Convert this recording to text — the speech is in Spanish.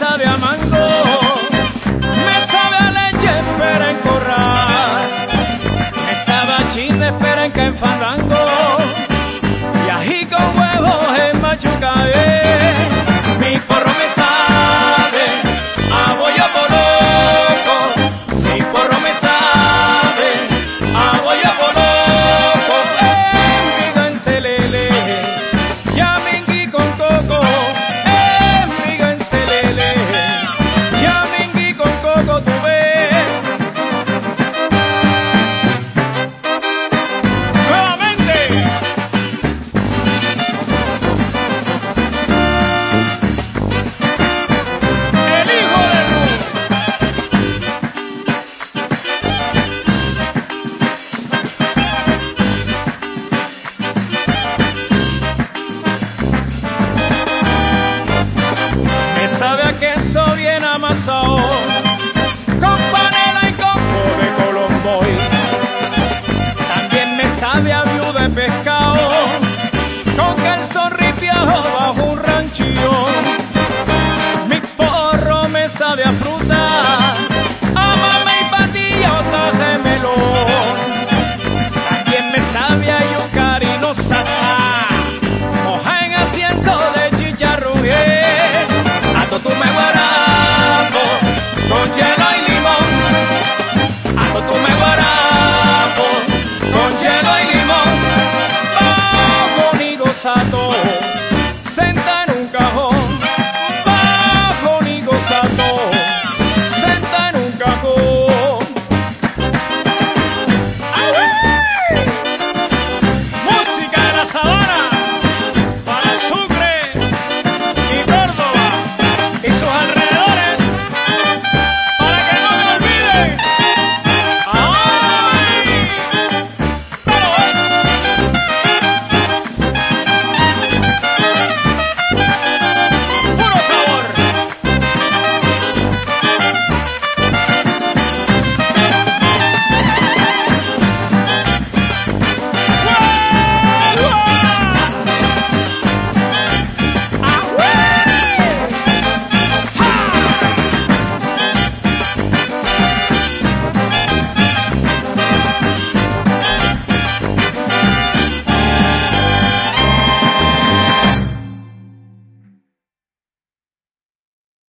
sabe a mango, me sabe a leche, espera en corral, me sabe a chile, espera en que en fandango, y ají con huevos en machucaé. Mi porro me sabe a bollo poloco, mi porro me sabe a bollo poloco, miga en celele, ya mingui con coco, miga en celele, ya mingui con coco, tú ves. Nuevamente. Me sabe a queso bien amasado, con panela y coco de Colomboy. También me sabe a viuda de pescado, con queso ripiado bajo un ranchillo. Mi porro me sabe a fruta,